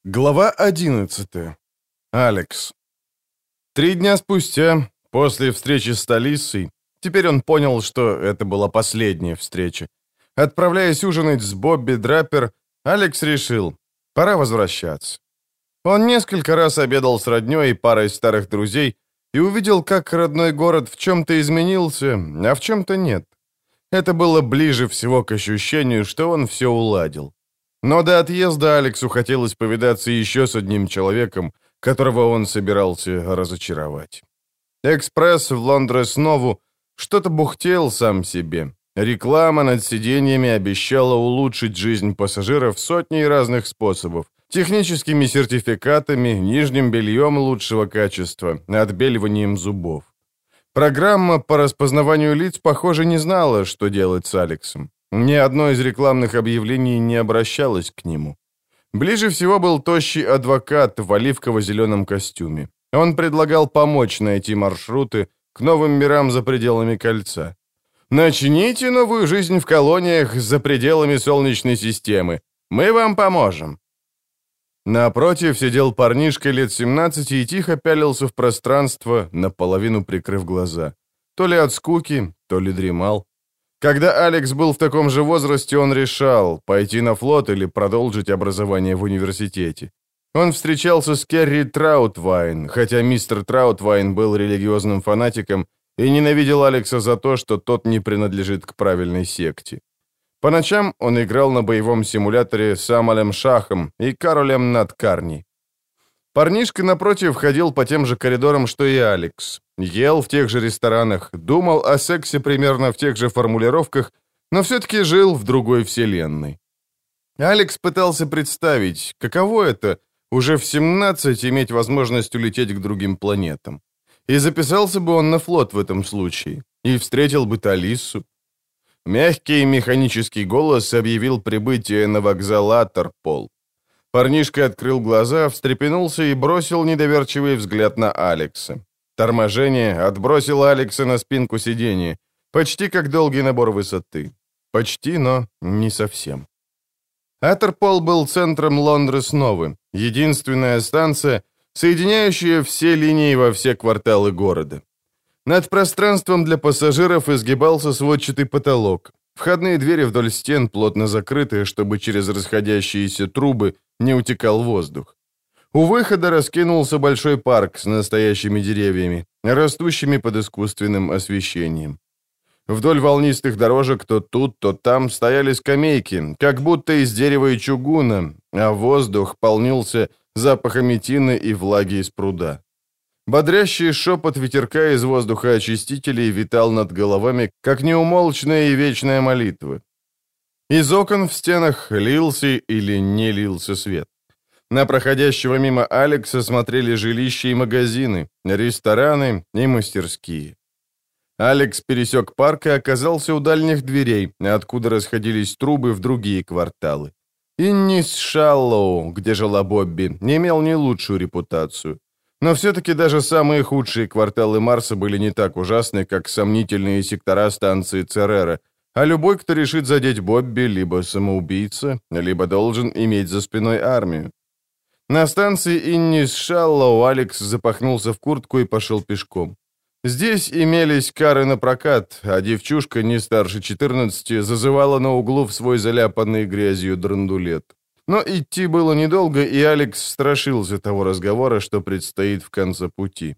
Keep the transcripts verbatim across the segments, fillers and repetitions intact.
Глава одиннадцатая. Алекс. Три дня спустя, после встречи с Талиссой, теперь он понял, что это была последняя встреча. Отправляясь ужинать с Бобби Драппер, Алекс решил, пора возвращаться. Он несколько раз обедал с роднёй и парой старых друзей и увидел, как родной город в чем-то изменился, а в чем-то нет. Это было ближе всего к ощущению, что он все уладил. Но до отъезда Алексу хотелось повидаться еще с одним человеком, которого он собирался разочаровать. Экспресс в Лондрес-Нову что-то бухтел сам себе. Реклама над сиденьями обещала улучшить жизнь пассажиров сотней разных способов. Техническими сертификатами, нижним бельем лучшего качества, отбеливанием зубов. Программа по распознаванию лиц, похоже, не знала, что делать с Алексом. Ни одно из рекламных объявлений не обращалось к нему. Ближе всего был тощий адвокат в оливково-зеленом костюме. Он предлагал помочь найти маршруты к новым мирам за пределами кольца. «Начните новую жизнь в колониях за пределами Солнечной системы. Мы вам поможем». Напротив сидел парнишка лет семнадцати и тихо пялился в пространство, наполовину прикрыв глаза. То ли от скуки, то ли дремал. Когда Алекс был в таком же возрасте, он решал, пойти на флот или продолжить образование в университете. Он встречался с Керри Траутвайн, хотя мистер Траутвайн был религиозным фанатиком и ненавидел Алекса за то, что тот не принадлежит к правильной секте. По ночам он играл на боевом симуляторе с Амалем Шахом и Каролем Надкарни. Парнишка, напротив, ходил по тем же коридорам, что и Алекс. Ел в тех же ресторанах, думал о сексе примерно в тех же формулировках, но все-таки жил в другой вселенной. Алекс пытался представить, каково это уже в семнадцать иметь возможность улететь к другим планетам. И записался бы он на флот в этом случае, и встретил бы Талиссу. Мягкий механический голос объявил прибытие на вокзал Аттерпол. Парнишка открыл глаза, встрепенулся и бросил недоверчивый взгляд на Алекса. Торможение отбросило Алекса на спинку сиденья, почти как долгий набор высоты. Почти, но не совсем. Аттерпол был центром Лондрес-Новы, единственная станция, соединяющая все линии во все кварталы города. Над пространством для пассажиров изгибался сводчатый потолок. Входные двери вдоль стен плотно закрыты, чтобы через расходящиеся трубы не утекал воздух. У выхода раскинулся большой парк с настоящими деревьями, растущими под искусственным освещением. Вдоль волнистых дорожек то тут, то там стояли скамейки, как будто из дерева и чугуна, а воздух полнился запахами тины и влаги из пруда. Бодрящий шепот ветерка из воздухоочистителей витал над головами, как неумолчная и вечная молитва. Из окон в стенах лился или не лился свет. На проходящего мимо Алекса смотрели жилища и магазины, рестораны и мастерские. Алекс пересек парк и оказался у дальних дверей, откуда расходились трубы в другие кварталы. Иннис Шаллоу, где жила Бобби, не имел не лучшую репутацию. Но все-таки даже самые худшие кварталы Марса были не так ужасны, как сомнительные сектора станции Церера, а любой, кто решит задеть Бобби, либо самоубийца, либо должен иметь за спиной армию. На станции Иннис Шаллоу Алекс запахнулся в куртку и пошел пешком. Здесь имелись кары на прокат, а девчушка не старше четырнадцати зазывала на углу в свой заляпанный грязью драндулет. Но идти было недолго, и Алекс страшился того разговора, что предстоит в конце пути.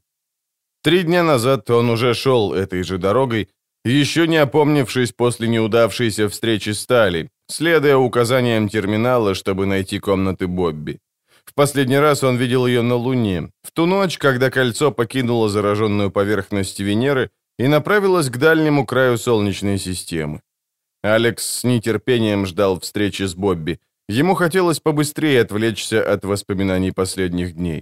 Три дня назад он уже шел этой же дорогой, еще не опомнившись после неудавшейся встречи с Талли, следуя указаниям терминала, чтобы найти комнаты Бобби. В последний раз он видел ее на Луне, в ту ночь, когда кольцо покинуло зараженную поверхность Венеры и направилось к дальнему краю Солнечной системы. Алекс с нетерпением ждал встречи с Бобби. Ему хотелось побыстрее отвлечься от воспоминаний последних дней.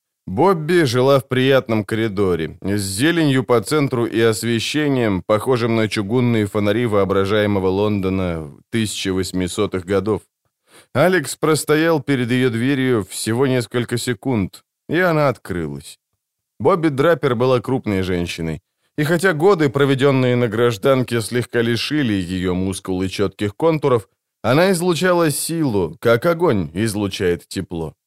Бобби жила в приятном коридоре, с зеленью по центру и освещением, похожим на чугунные фонари воображаемого Лондона тысяча восьмисотых годов. Алекс простоял перед ее дверью всего несколько секунд, и она открылась. Бобби Драппер была крупной женщиной, и хотя годы, проведенные на гражданке, слегка лишили ее мускул и четких контуров, она излучала силу, как огонь излучает тепло.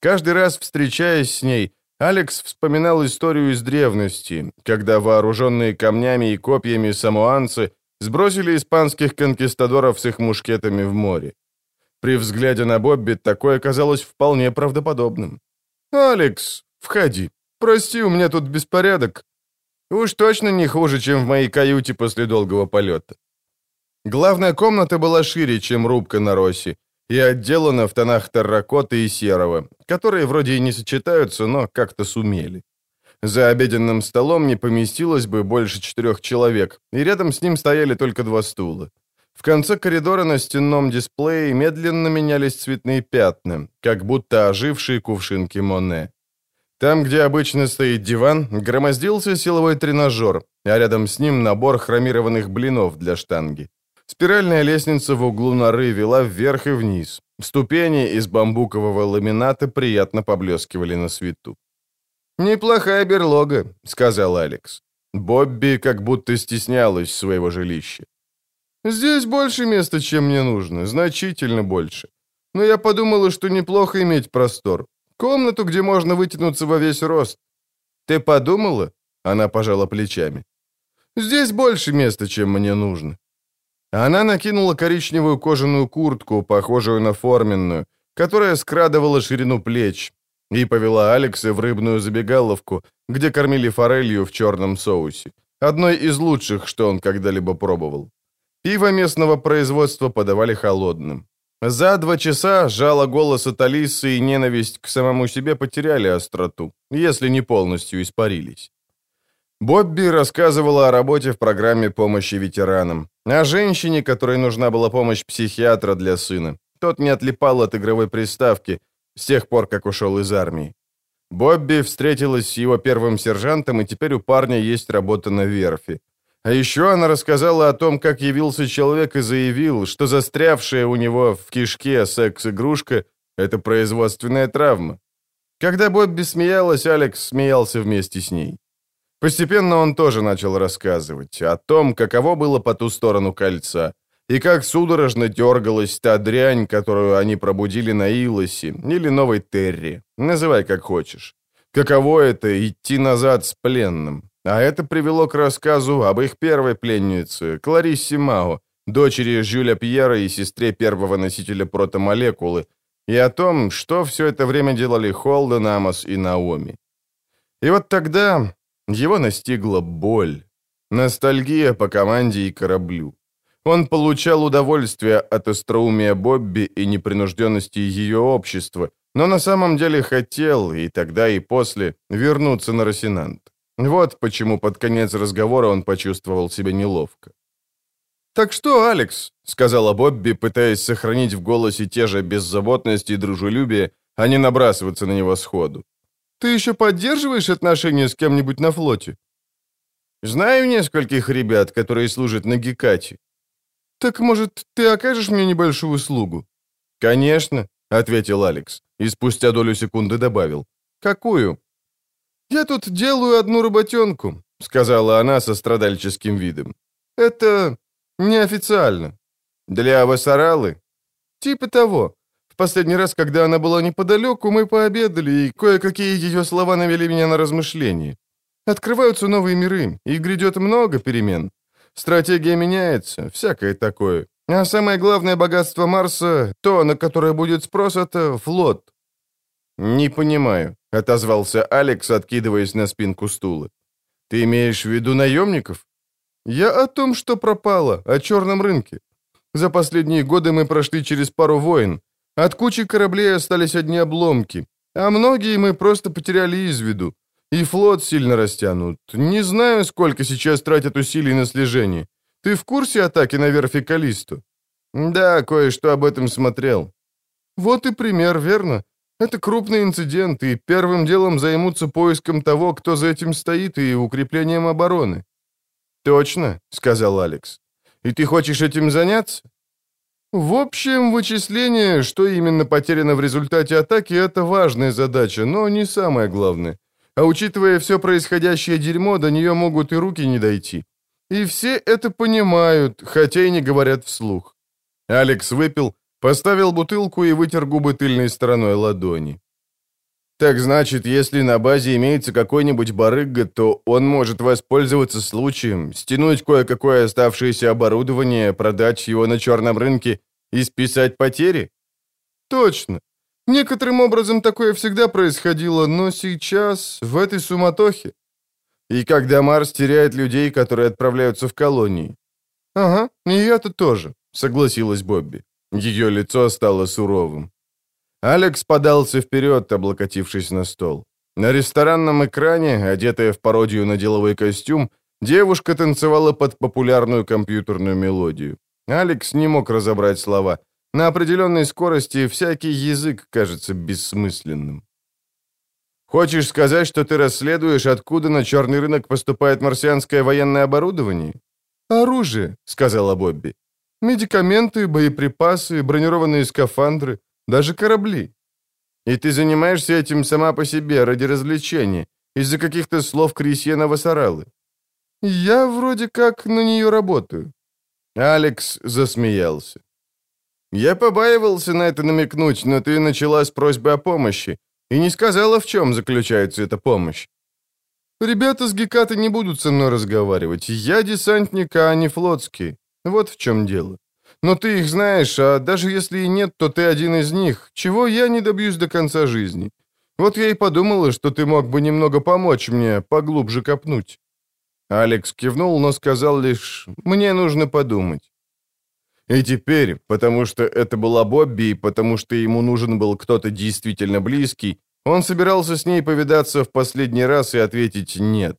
Каждый раз, встречаясь с ней, Алекс вспоминал историю из древности, когда вооруженные камнями и копьями самоанцы сбросили испанских конкистадоров с их мушкетами в море. При взгляде на Бобби такое казалось вполне правдоподобным. «Алекс, входи. Прости, у меня тут беспорядок. Уж точно не хуже, чем в моей каюте после долгого полета». Главная комната была шире, чем рубка на Росси, и отделана в тонах терракоты и серого, которые вроде и не сочетаются, но как-то сумели. За обеденным столом не поместилось бы больше четырех человек, и рядом с ним стояли только два стула. В конце коридора на стенном дисплее медленно менялись цветные пятна, как будто ожившие кувшинки Моне. Там, где обычно стоит диван, громоздился силовой тренажер, а рядом с ним набор хромированных блинов для штанги. Спиральная лестница в углу норы вела вверх и вниз. Ступени из бамбукового ламината приятно поблескивали на свету. «Неплохая берлога», — сказал Алекс. Бобби как будто стеснялась своего жилища. «Здесь больше места, чем мне нужно, значительно больше. Но я подумала, что неплохо иметь простор. Комнату, где можно вытянуться во весь рост». «Ты подумала?» — она пожала плечами. «Здесь больше места, чем мне нужно». Она накинула коричневую кожаную куртку, похожую на форменную, которая скрадывала ширину плеч, и повела Алекса в рыбную забегаловку, где кормили форелью в черном соусе, одной из лучших, что он когда-либо пробовал. Пиво местного производства подавали холодным. За два часа жало голоса Талисы и ненависть к самому себе потеряли остроту, если не полностью испарились. Бобби рассказывала о работе в программе помощи ветеранам, о женщине, которой нужна была помощь психиатра для сына. Тот не отлипал от игровой приставки с тех пор, как ушел из армии. Бобби встретилась с его первым сержантом, и теперь у парня есть работа на верфи. А еще она рассказала о том, как явился человек и заявил, что застрявшая у него в кишке секс-игрушка — это производственная травма. Когда Бобби смеялась, Алекс смеялся вместе с ней. Постепенно он тоже начал рассказывать о том, каково было по ту сторону кольца, и как судорожно дергалась та дрянь, которую они пробудили на Илосе или Новой Терре, называй как хочешь. Каково это — идти назад с пленным. А это привело к рассказу об их первой пленнице, Клариссе Мао, дочери Жюля Пьера и сестре первого носителя протомолекулы, и о том, что все это время делали Холден, Амос и Наоми. И вот тогда его настигла боль, ностальгия по команде и кораблю. Он получал удовольствие от остроумия Бобби и непринужденности ее общества, но на самом деле хотел, и тогда, и после, вернуться на Росинант. Вот почему под конец разговора он почувствовал себя неловко. «Так что, Алекс?» — сказала Бобби, пытаясь сохранить в голосе те же беззаботность и дружелюбие, а не набрасываться на него сходу. «Ты еще поддерживаешь отношения с кем-нибудь на флоте?» «Знаю нескольких ребят, которые служат на Гекате». «Так, может, ты окажешь мне небольшую услугу?» «Конечно», — ответил Алекс, и спустя долю секунды добавил. «Какую?» «Я тут делаю одну работенку», — сказала она со страдальческим видом. «Это неофициально». «Для Вассаралы?» «Типа того. В последний раз, когда она была неподалеку, мы пообедали, и кое-какие ее слова навели меня на размышления. Открываются новые миры, и грядет много перемен. Стратегия меняется, всякое такое. А самое главное богатство Марса, то, на которое будет спрос, это флот». «Не понимаю», — отозвался Алекс, откидываясь на спинку стула. «Ты имеешь в виду наемников?» «Я о том, что пропало, о черном рынке. За последние годы мы прошли через пару войн. От кучи кораблей остались одни обломки, а многие мы просто потеряли из виду. И флот сильно растянут. Не знаю, сколько сейчас тратят усилий на слежение. Ты в курсе атаки на верфи Каллисту?» «Да, кое-что об этом смотрел». «Вот и пример, верно? Это крупный инцидент, и первым делом займутся поиском того, кто за этим стоит, и укреплением обороны». «Точно», — сказал Алекс. «И ты хочешь этим заняться?» «В общем, вычисление, что именно потеряно в результате атаки, это важная задача, но не самое главное. А учитывая все происходящее дерьмо, до нее могут и руки не дойти. И все это понимают, хотя и не говорят вслух». Алекс выпил, поставил бутылку и вытер губы тыльной стороной ладони. Так значит, если на базе имеется какой-нибудь барыга, то он может воспользоваться случаем, стянуть кое-какое оставшееся оборудование, продать его на черном рынке и списать потери? Точно. Некоторым образом такое всегда происходило, но сейчас, в этой суматохе. И когда Марс теряет людей, которые отправляются в колонии. Ага, и это тоже, согласилась Бобби. Ее лицо стало суровым. Алекс подался вперед, облокотившись на стол. На ресторанном экране, одетая в пародию на деловой костюм, девушка танцевала под популярную компьютерную мелодию. Алекс не мог разобрать слова. На определенной скорости всякий язык кажется бессмысленным. «Хочешь сказать, что ты расследуешь, откуда на черный рынок поступает марсианское военное оборудование?» «Оружие», — сказала Бобби. «Медикаменты, боеприпасы, бронированные скафандры, даже корабли. И ты занимаешься этим сама по себе, ради развлечения, из-за каких-то слов Крисьена Вассаралы?» «Я вроде как на нее работаю». Алекс засмеялся. «Я побаивался на это намекнуть, но ты начала с просьбы о помощи и не сказала, в чем заключается эта помощь. Ребята с Гекаты не будут со мной разговаривать. Я десантник, а они флотские. Вот в чем дело. Но ты их знаешь, а даже если и нет, то ты один из них, чего я не добьюсь до конца жизни. Вот я и подумала, что ты мог бы немного помочь мне поглубже копнуть». Алекс кивнул, но сказал лишь «мне нужно подумать». И теперь, потому что это была Бобби, и потому что ему нужен был кто-то действительно близкий, он собирался с ней повидаться в последний раз и ответить «нет».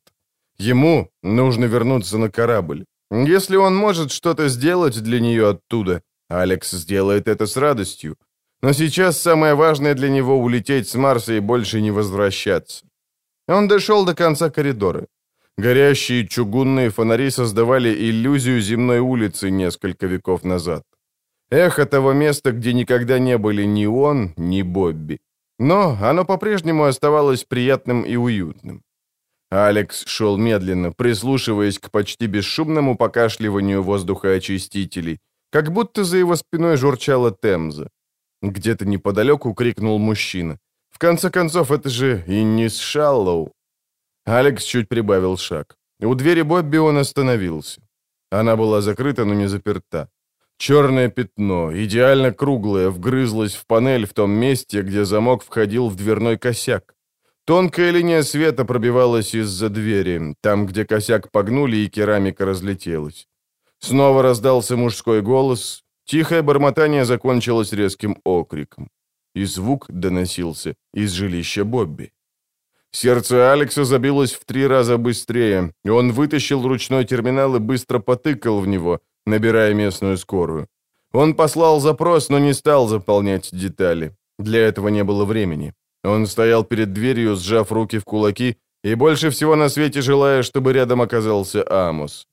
Ему нужно вернуться на корабль. Если он может что-то сделать для нее оттуда, Алекс сделает это с радостью. Но сейчас самое важное для него — улететь с Марса и больше не возвращаться. Он дошел до конца коридора. Горящие чугунные фонари создавали иллюзию земной улицы несколько веков назад. Эхо того места, где никогда не были ни он, ни Бобби. Но оно по-прежнему оставалось приятным и уютным. Алекс шел медленно, прислушиваясь к почти бесшумному покашливанию воздухоочистителей, как будто за его спиной журчала Темза. Где-то неподалеку крикнул мужчина. В конце концов, это же Иннис Шаллоу. Алекс чуть прибавил шаг. У двери Бобби он остановился. Она была закрыта, но не заперта. Черное пятно, идеально круглое, вгрызлось в панель в том месте, где замок входил в дверной косяк. Тонкая линия света пробивалась из-за двери, там, где косяк погнули и керамика разлетелась. Снова раздался мужской голос. Тихое бормотание закончилось резким окриком. И звук доносился из жилища Бобби. Сердце Алекса забилось в три раза быстрее, и он вытащил ручной терминал и быстро потыкал в него, набирая местную скорую. Он послал запрос, но не стал заполнять детали. Для этого не было времени. Он стоял перед дверью, сжав руки в кулаки, и больше всего на свете желая, чтобы рядом оказался Амос.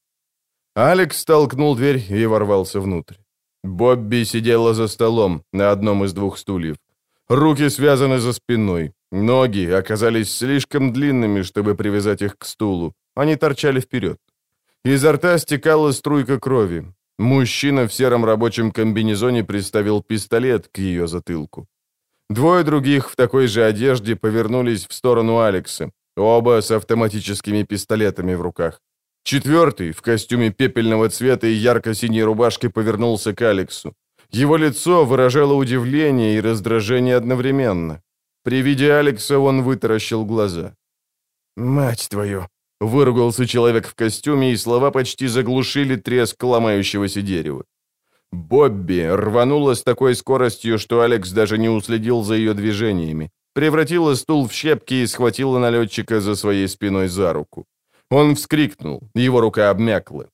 Алекс толкнул дверь и ворвался внутрь. Бобби сидела за столом на одном из двух стульев. Руки связаны за спиной. Ноги оказались слишком длинными, чтобы привязать их к стулу. Они торчали вперед. Изо рта стекала струйка крови. Мужчина в сером рабочем комбинезоне приставил пистолет к ее затылку. Двое других в такой же одежде повернулись в сторону Алекса, оба с автоматическими пистолетами в руках. Четвертый, в костюме пепельного цвета и ярко-синей рубашке, повернулся к Алексу. Его лицо выражало удивление и раздражение одновременно. При виде Алекса он вытаращил глаза. «Мать твою!» — выругался человек в костюме, и слова почти заглушили треск ломающегося дерева. Бобби рванула с такой скоростью, что Алекс даже не уследил за ее движениями, превратила стул в щепки и схватила налетчика за своей спиной за руку. Он вскрикнул, его рука обмякла.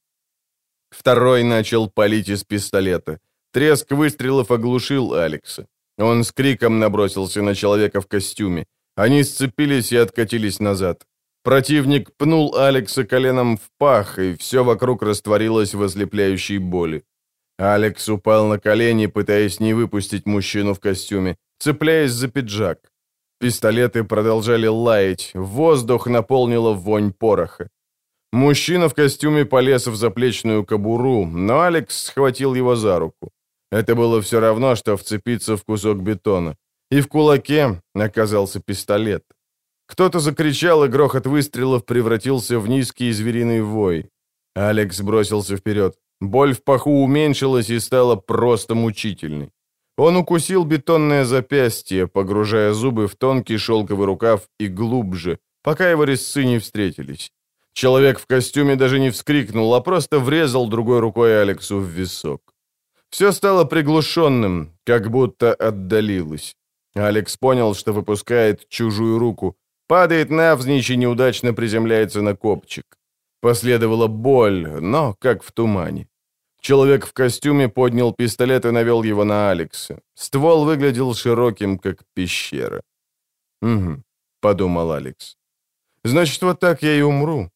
Второй начал палить из пистолета. Треск выстрелов оглушил Алекса. Он с криком набросился на человека в костюме. Они сцепились и откатились назад. Противник пнул Алекса коленом в пах, и все вокруг растворилось в ослепляющей боли. Алекс упал на колени, пытаясь не выпустить мужчину в костюме, цепляясь за пиджак. Пистолеты продолжали лаять, воздух наполнила вонь пороха. Мужчина в костюме полез в заплечную кобуру, но Алекс схватил его за руку. Это было все равно, что вцепиться в кусок бетона. И в кулаке оказался пистолет. Кто-то закричал, и грохот выстрелов превратился в низкий звериный вой. Алекс бросился вперед. Боль в паху уменьшилась и стала просто мучительной. Он укусил бетонное запястье, погружая зубы в тонкий шелковый рукав и глубже, пока его резцы не встретились. Человек в костюме даже не вскрикнул, а просто врезал другой рукой Алексу в висок. Все стало приглушенным, как будто отдалилось. Алекс понял, что выпускает чужую руку, падает навзничь и неудачно приземляется на копчик. Последовала боль, но как в тумане. Человек в костюме поднял пистолет и навел его на Алекса. Ствол выглядел широким, как пещера. «Угу», — подумал Алекс. «Значит, вот так я и умру».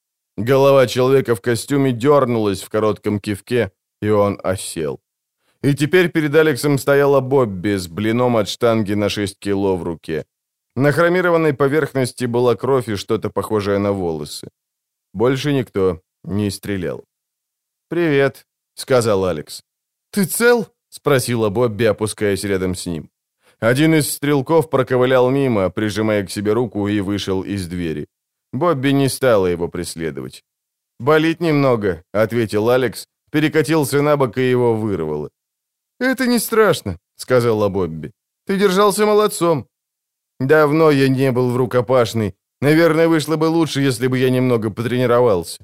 Голова человека в костюме дернулась в коротком кивке, и он осел. И теперь перед Алексом стояла Бобби с блином от штанги на шесть кило в руке. На хромированной поверхности была кровь и что-то похожее на волосы. Больше никто не стрелял. «Привет», — сказал Алекс. «Ты цел?» — спросила Бобби, опускаясь рядом с ним. Один из стрелков проковылял мимо, прижимая к себе руку, и вышел из двери. Бобби не стала его преследовать. «Болит немного», — ответил Алекс, перекатился на бок, и его вырвало. «Это не страшно», — сказала Бобби. «Ты держался молодцом». «Давно я не был в рукопашной. Наверное, вышло бы лучше, если бы я немного потренировался».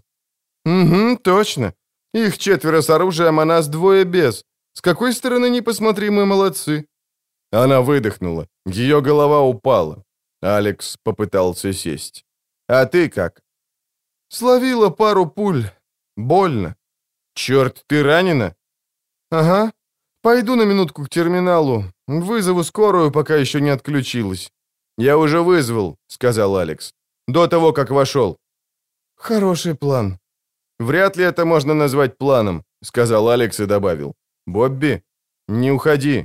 «Угу, точно. Их четверо с оружием, а нас двое без. С какой стороны ни посмотри, мы молодцы». Она выдохнула. Ее голова упала. Алекс попытался сесть. «А ты как?» «Словила пару пуль. Больно». «Черт, ты ранена?» «Ага. Пойду на минутку к терминалу. Вызову скорую, пока еще не отключилась». «Я уже вызвал», — сказал Алекс. «До того, как вошел». «Хороший план». «Вряд ли это можно назвать планом», — сказал Алекс и добавил. «Бобби, не уходи».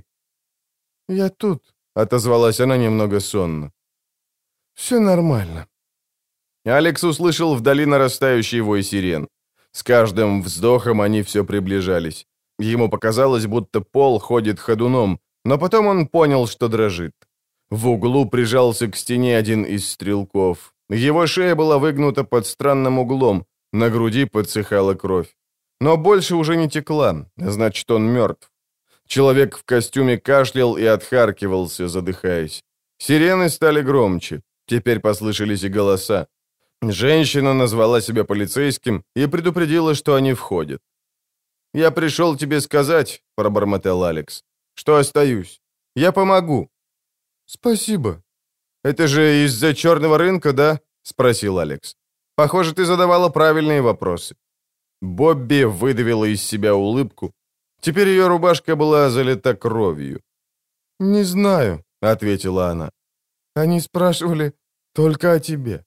«Я тут», — отозвалась она немного сонно. «Все нормально». Алекс услышал вдали нарастающий вой сирен. С каждым вздохом они все приближались. Ему показалось, будто пол ходит ходуном, но потом он понял, что дрожит. В углу прижался к стене один из стрелков. Его шея была выгнута под странным углом, на груди подсыхала кровь. Но больше уже не текла, значит, он мертв. Человек в костюме кашлял и отхаркивался, задыхаясь. Сирены стали громче, теперь послышались и голоса. Женщина назвала себя полицейским и предупредила, что они входят. «Я пришел тебе сказать», — пробормотал Алекс, — «что остаюсь. Я помогу». «Спасибо». «Это же из-за черного рынка, да?» — спросил Алекс. «Похоже, ты задавала правильные вопросы». Бобби выдавила из себя улыбку. Теперь ее рубашка была залита кровью. «Не знаю», — ответила она. «Они спрашивали только о тебе».